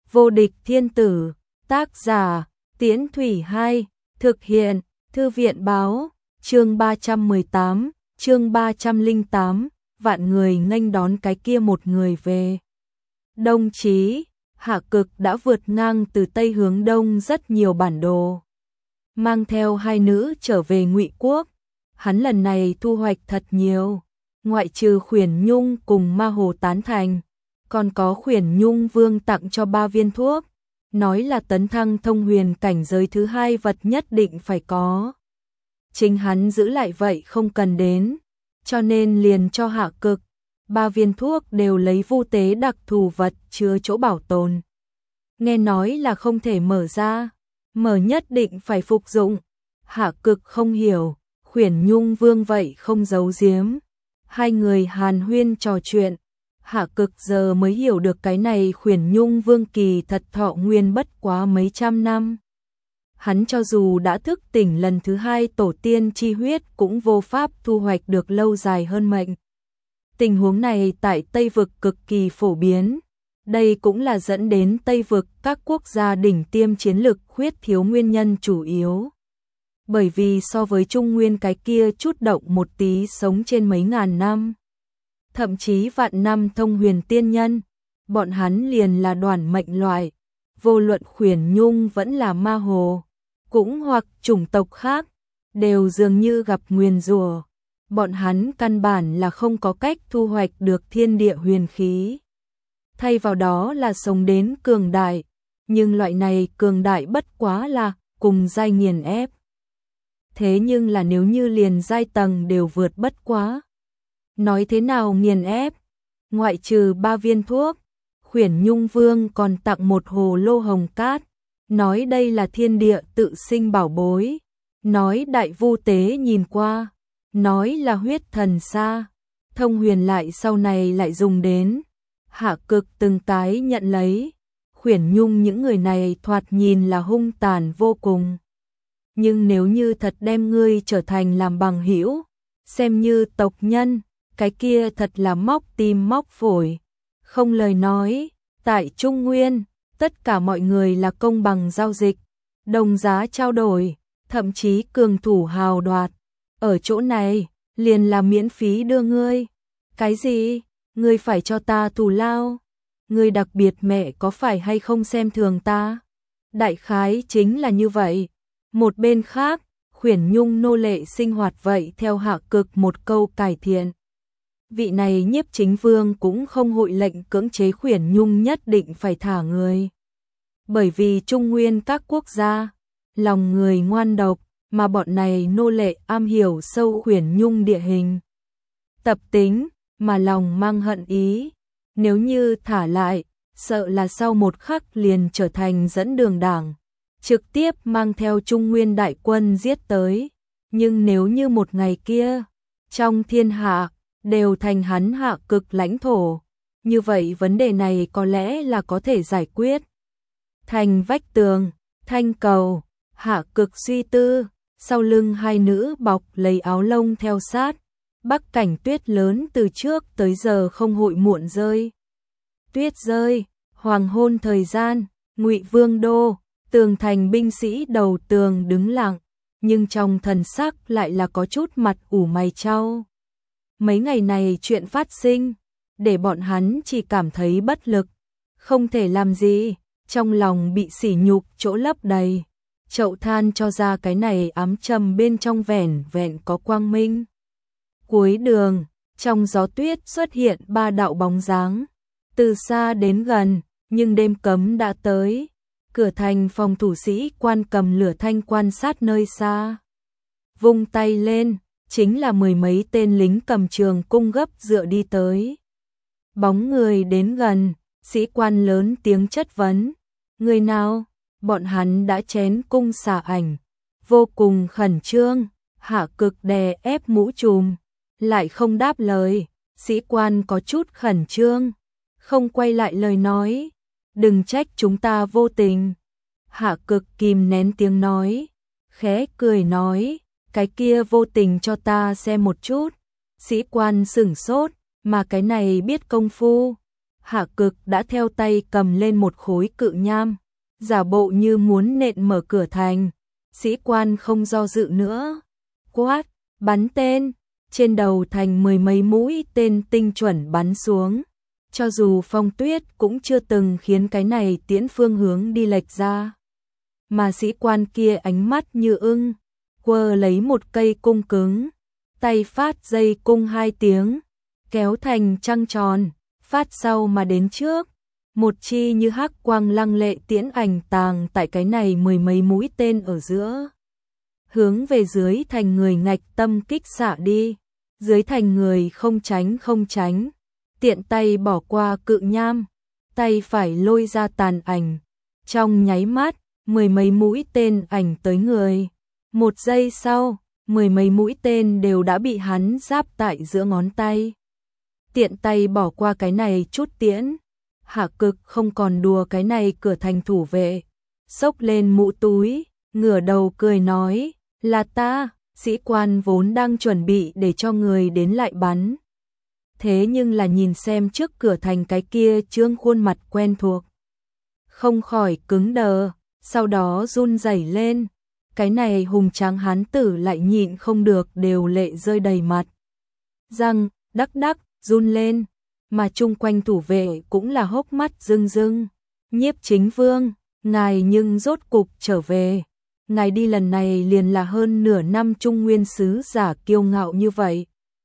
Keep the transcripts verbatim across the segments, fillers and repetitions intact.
Vô địch thiên tử, tác giả, Tiễn Thủy Hai, thực hiện, Thư viện báo, chương ba trăm mười tám, chương ba trăm lẻ tám, vạn người nghênh đón cái kia một người về. Đông chí, Hạ Cực đã vượt ngang từ Tây hướng Đông rất nhiều bản đồ. Mang theo hai nữ trở về Ngụy Quốc, hắn lần này thu hoạch thật nhiều, ngoại trừ Khuyển Nhung cùng Ma Hồ tán thành, còn có Khuyển Nhung Vương tặng cho ba viên thuốc, nói là tấn thăng thông huyền cảnh giới thứ hai vật nhất định phải có. Chính hắn giữ lại vậy không cần đến, cho nên liền cho Hạ Cực. Ba viên thuốc đều lấy vu tế đặc thù vật chứa chỗ bảo tồn. Nghe nói là không thể mở ra, mở nhất định phải phục dụng. Hạ Cực không hiểu, Khuyển Nhung Vương vậy không giấu giếm. Hai người hàn huyên trò chuyện, Hạ Cực giờ mới hiểu được cái này Khuyển Nhung Vương kỳ thật thọ nguyên bất quá mấy trăm năm. Hắn cho dù đã thức tỉnh lần thứ hai tổ tiên chi huyết cũng vô pháp thu hoạch được lâu dài hơn mệnh. Tình huống này tại Tây Vực cực kỳ phổ biến, đây cũng là dẫn đến Tây Vực các quốc gia đỉnh tiêm chiến lực khuyết thiếu nguyên nhân chủ yếu. Bởi vì so với Trung Nguyên cái kia chút động một tí sống trên mấy ngàn năm, thậm chí vạn năm thông huyền tiên nhân, bọn hắn liền là đoàn mệnh loại, vô luận Khuyển Nhung vẫn là Ma Hồ, cũng hoặc chủng tộc khác, đều dường như gặp nguyền rủa. Bọn hắn căn bản là không có cách thu hoạch được thiên địa huyền khí. Thay vào đó là sống đến cường đại, nhưng loại này cường đại bất quá là cùng giai nghiền ép. Thế nhưng là nếu như liền giai tầng đều vượt bất quá. Nói thế nào nghiền ép? Ngoại trừ ba viên thuốc, Khuyển Nhung Vương còn tặng một hồ lô hồng cát, nói đây là thiên địa tự sinh bảo bối, nói đại vu tế nhìn qua, nói là huyết thần sa, thông huyền lại sau này lại dùng đến. Hạ Cực từng cái nhận lấy, Khuyển Nhung những người này thoạt nhìn là hung tàn vô cùng. Nhưng nếu như thật đem ngươi trở thành làm bằng hữu, xem như tộc nhân, cái kia thật là móc tim móc phổi. Không lời nói, tại Trung Nguyên, tất cả mọi người là công bằng giao dịch, đồng giá trao đổi, thậm chí cường thủ hào đoạt. Ở chỗ này, liền là miễn phí đưa ngươi. Cái gì? Ngươi phải cho ta thù lao? Ngươi đặc biệt mẹ có phải hay không xem thường ta? Đại khái chính là như vậy. Một bên khác, Khuyển Nhung nô lệ sinh hoạt vậy theo Hạ Cực một câu cải thiện. Vị này Nhiếp Chính Vương cũng không hội lệnh cưỡng chế Khuyển Nhung nhất định phải thả người. Bởi vì Trung Nguyên các quốc gia, lòng người ngoan độc, mà bọn này nô lệ am hiểu sâu Khuyển Nhung địa hình. Tập tính, mà lòng mang hận ý, nếu như thả lại, sợ là sau một khắc liền trở thành dẫn đường đảng, trực tiếp mang theo Trung Nguyên đại quân giết tới. Nhưng nếu như một ngày kia, trong thiên hạ, đều thành hắn Hạ Cực lãnh thổ, như vậy vấn đề này có lẽ là có thể giải quyết. Thành vách tường, thanh cầu, Hạ Cực suy tư, sau lưng hai nữ bọc lấy áo lông theo sát, bắc cảnh tuyết lớn từ trước tới giờ không hội muộn rơi. Tuyết rơi, hoàng hôn thời gian, Ngụy Vương đô, tường thành binh sĩ đầu tường đứng lặng, nhưng trong thần sắc lại là có chút mặt ủ mày chau. Mấy ngày này chuyện phát sinh, để bọn hắn chỉ cảm thấy bất lực, không thể làm gì, trong lòng bị sỉ nhục chỗ lấp đầy. Chậu than cho ra cái này ám trầm bên trong vẻn vẹn có quang minh. Cuối đường, trong gió tuyết xuất hiện ba đạo bóng dáng, từ xa đến gần, nhưng đêm cấm đã tới. Cửa thành phòng thủ sĩ quan cầm lửa thanh quan sát nơi xa. Vung tay lên, chính là mười mấy tên lính cầm trường cung gấp dựa đi tới. Bóng người đến gần, sĩ quan lớn tiếng chất vấn. Người nào? Bọn hắn đã chén cung xả ảnh, vô cùng khẩn trương. Hạ Cực đè ép mũ trùm, lại không đáp lời. Sĩ quan có chút khẩn trương, không quay lại lời nói. Đừng trách chúng ta vô tình. Hạ Cực kìm nén tiếng nói, khẽ cười nói, cái kia vô tình cho ta xem một chút. Sĩ quan sửng sốt, mà cái này biết công phu. Hạ Cực đã theo tay cầm lên một khối cự nham, giả bộ như muốn nện mở cửa thành. Sĩ quan không do dự nữa, quát, bắn tên, trên đầu thành mười mấy mũi tên tinh chuẩn bắn xuống. Cho dù Phong Tuyết cũng chưa từng khiến cái này tiễn phương hướng đi lệch ra. Mà sĩ quan kia ánh mắt như ưng, quơ lấy một cây cung cứng, tay phát dây cung hai tiếng, kéo thành trăng tròn, phát sau mà đến trước. Một chi như hắc quang lăng lệ tiễn ảnh tàng tại cái này mười mấy mũi tên ở giữa. Hướng về dưới thành người ngạch tâm kích xạ đi, dưới thành người không tránh không tránh, tiện tay bỏ qua cự nham, tay phải lôi ra tàn ảnh. Trong nháy mắt, mười mấy mũi tên ảnh tới người. Một giây sau, mười mấy mũi tên đều đã bị hắn giáp tại giữa ngón tay. Tiện tay bỏ qua cái này chút tiễn. Hạ Cực không còn đùa cái này cửa thành thủ vệ, xốc lên mũ túi, ngửa đầu cười nói, là ta. Sĩ quan vốn đang chuẩn bị để cho người đến lại bắn. Thế nhưng là nhìn xem trước cửa thành cái kia trương khuôn mặt quen thuộc, không khỏi cứng đờ, sau đó run rẩy lên. Cái này hùng tráng hán tử lại nhịn không được đều lệ rơi đầy mặt. Răng đắc đắc run lên, mà chung quanh thủ vệ cũng là hốc mắt rưng rưng. Nhiếp Chính Vương, ngài nhưng rốt cục trở về. Ngài đi lần này liền là hơn nửa năm Trung Nguyên sứ giả kiêu ngạo như vậy.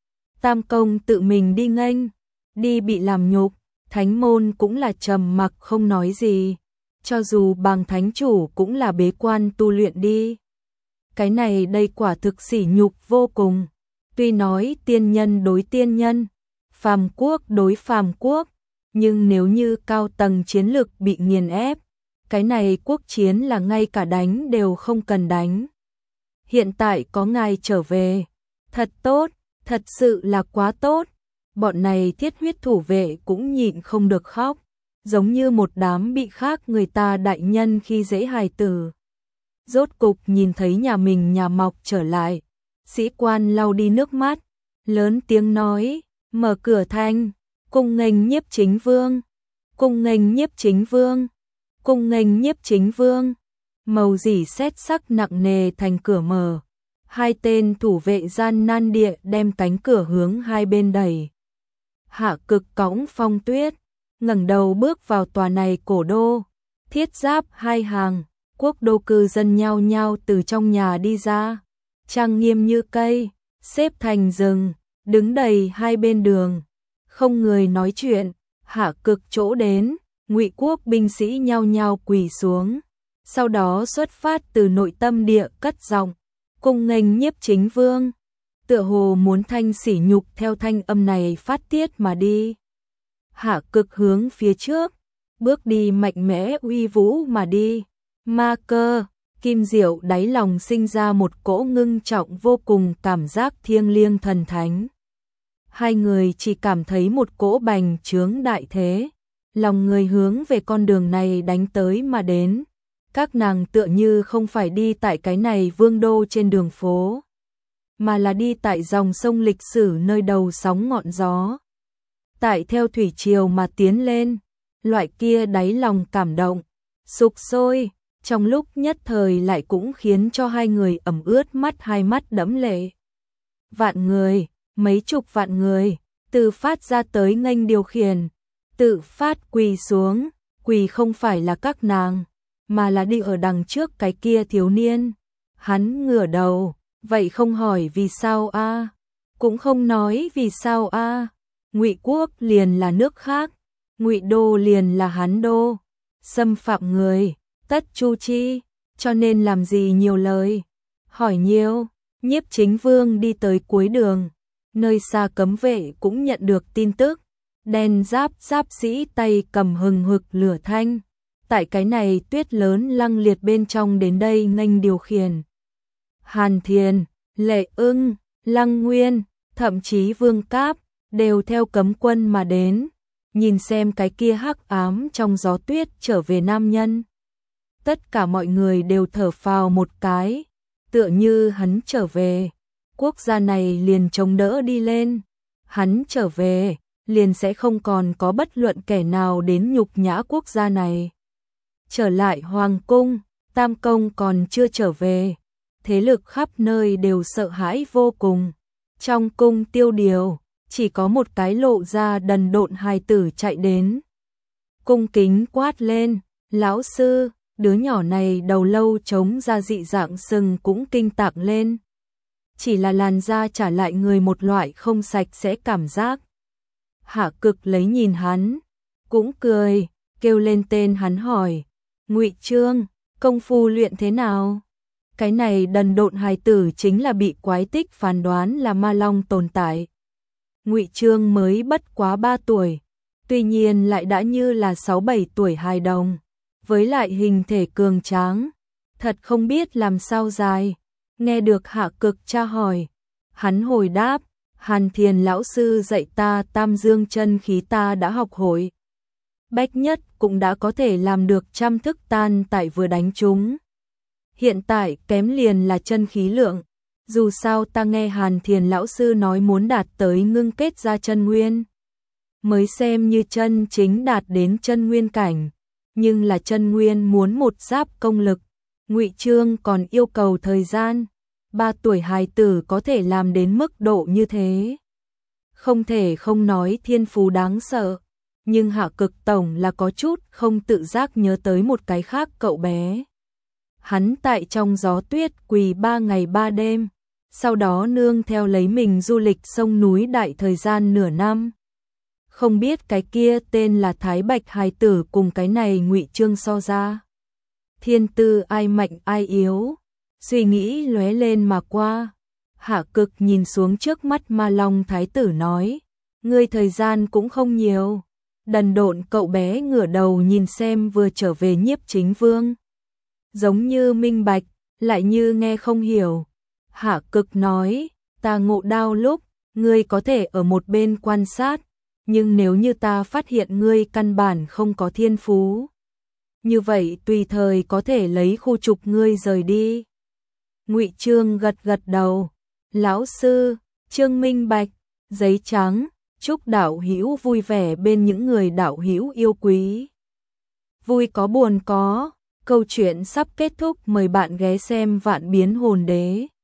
Tam công tự mình đi nghênh, đi bị làm nhục, thánh môn cũng là trầm mặc không nói gì. Cho dù Bàng thánh chủ cũng là bế quan tu luyện đi. Cái này đây quả thực sỉ nhục vô cùng. Tuy nói tiên nhân đối tiên nhân, phàm quốc đối phàm quốc, nhưng nếu như cao tầng chiến lực bị nghiền ép, cái này quốc chiến là ngay cả đánh đều không cần đánh. Hiện tại có ngài trở về, thật tốt, thật sự là quá tốt. Bọn này thiết huyết thủ vệ cũng nhịn không được khóc, giống như một đám bị khác người ta đại nhân khi dễ hài tử. Rốt cục nhìn thấy nhà mình nhà mọc trở lại, sĩ quan lau đi nước mắt, lớn tiếng nói, mở cửa thành, cung nghênh Nhiếp Chính Vương, cung nghênh Nhiếp Chính Vương, cung nghênh Nhiếp Chính Vương. Màu dỉ sét sắc nặng nề thành cửa mở, hai tên thủ vệ gian nan địa đem cánh cửa hướng hai bên đẩy. Hạ Cực cõng Phong Tuyết, ngẩng đầu bước vào tòa này cổ đô, thiết giáp hai hàng, quốc đô cư dân nhao nhao từ trong nhà đi ra, trang nghiêm như cây, xếp thành rừng, đứng đầy hai bên đường, không người nói chuyện. Hạ Cực chỗ đến, Ngụy quốc binh sĩ nhao nhao quỳ xuống, sau đó xuất phát từ nội tâm địa cất giọng, cung nghênh Nhiếp Chính Vương, tựa hồ muốn thanh sỉ nhục theo thanh âm này phát tiết mà đi. Hạ Cực hướng phía trước, bước đi mạnh mẽ uy vũ mà đi. Ma Cơ, Kim Diệu đáy lòng sinh ra một cỗ ngưng trọng vô cùng cảm giác thiêng liêng thần thánh. Hai người chỉ cảm thấy một cỗ bành trướng đại thế, lòng người hướng về con đường này đánh tới mà đến. Các nàng tựa như không phải đi tại cái này vương đô trên đường phố, mà là đi tại dòng sông lịch sử nơi đầu sóng ngọn gió. Tại theo thủy triều mà tiến lên, loại kia đáy lòng cảm động, sục sôi, trong lúc nhất thời lại cũng khiến cho hai người ẩm ướt mắt, hai mắt đẫm lệ. Vạn người, mấy chục vạn người, từ phát ra tới nghênh điều khiển, tự phát quỳ xuống, quỳ không phải là các nàng, mà là đi ở đằng trước cái kia thiếu niên. Hắn ngửa đầu, vậy không hỏi vì sao a, cũng không nói vì sao a. Ngụy quốc liền là nước khác, Ngụy đô liền là hắn đô, xâm phạm người, tất chu chi, cho nên làm gì nhiều lời, hỏi nhiều. Nhiếp Chính Vương đi tới cuối đường, nơi xa cấm vệ cũng nhận được tin tức, đen giáp giáp sĩ tay cầm hừng hực lửa thanh, tại cái này tuyết lớn lăng liệt bên trong đến đây nghênh điều khiển. Hàn Thiền, Lệ Ưng, Lăng Nguyên, thậm chí Vương Cáp đều theo cấm quân mà đến, nhìn xem cái kia hắc ám trong gió tuyết trở về nam nhân. Tất cả mọi người đều thở phào một cái, tựa như hắn trở về, quốc gia này liền chống đỡ đi lên. Hắn trở về, liền sẽ không còn có bất luận kẻ nào đến nhục nhã quốc gia này. Trở lại hoàng cung, Tam Công còn chưa trở về, thế lực khắp nơi đều sợ hãi vô cùng. Trong cung Tiêu Điều, chỉ có một cái lộ ra đần độn hài tử chạy đến. Cung kính quát lên, lão sư, đứa nhỏ này đầu lâu trống ra dị dạng sừng cũng kinh tạc lên. Chỉ là làn da trả lại người một loại không sạch sẽ cảm giác. Hạ Cực lấy nhìn hắn, cũng cười, kêu lên tên hắn hỏi, Ngụy Trương, công phu luyện thế nào? Cái này đần độn hài tử chính là bị quái tích phán đoán là ma long tồn tại. Ngụy Trương mới bất quá ba tuổi, tuy nhiên lại đã như là sáu bảy tuổi hài đồng, với lại hình thể cường tráng, thật không biết làm sao dài. Nghe được Hạ Cực tra hỏi, hắn hồi đáp, Hàn Thiền lão sư dạy ta Tam Dương chân khí ta đã học hội. Bách nhất cũng đã có thể làm được trăm thức tan tại vừa đánh chúng. Hiện tại kém liền là chân khí lượng, dù sao ta nghe Hàn Thiền lão sư nói muốn đạt tới ngưng kết ra chân nguyên, mới xem như chân chính đạt đến chân nguyên cảnh, nhưng là chân nguyên muốn một giáp công lực, Ngụy Trương còn yêu cầu thời gian. Ba tuổi hài tử có thể làm đến mức độ như thế, không thể không nói thiên phú đáng sợ. Nhưng Hạ Cực tổng là có chút không tự giác nhớ tới một cái khác cậu bé. Hắn tại trong gió tuyết quỳ ba ngày ba đêm, sau đó nương theo lấy mình du lịch sông núi đại thời gian nửa năm. Không biết cái kia tên là Thái Bạch hài tử cùng cái này Ngụy Trương so ra, thiên tư ai mạnh ai yếu. Suy nghĩ lóe lên mà qua, Hạ Cực nhìn xuống trước mắt Ma Long thái tử nói, ngươi thời gian cũng không nhiều. Đần độn cậu bé ngửa đầu nhìn xem vừa trở về Nhiếp Chính Vương, giống như minh bạch, lại như nghe không hiểu. Hạ Cực nói, ta ngộ đao lúc, ngươi có thể ở một bên quan sát, nhưng nếu như ta phát hiện ngươi căn bản không có thiên phú, như vậy tùy thời có thể lấy khu trục ngươi rời đi. Ngụy Trương gật gật đầu, lão sư, Trương minh bạch, giấy trắng, chúc đạo hữu vui vẻ bên những người đạo hữu yêu quý. Vui có buồn có, câu chuyện sắp kết thúc, mời bạn ghé xem Vạn Biến Hồn Đế.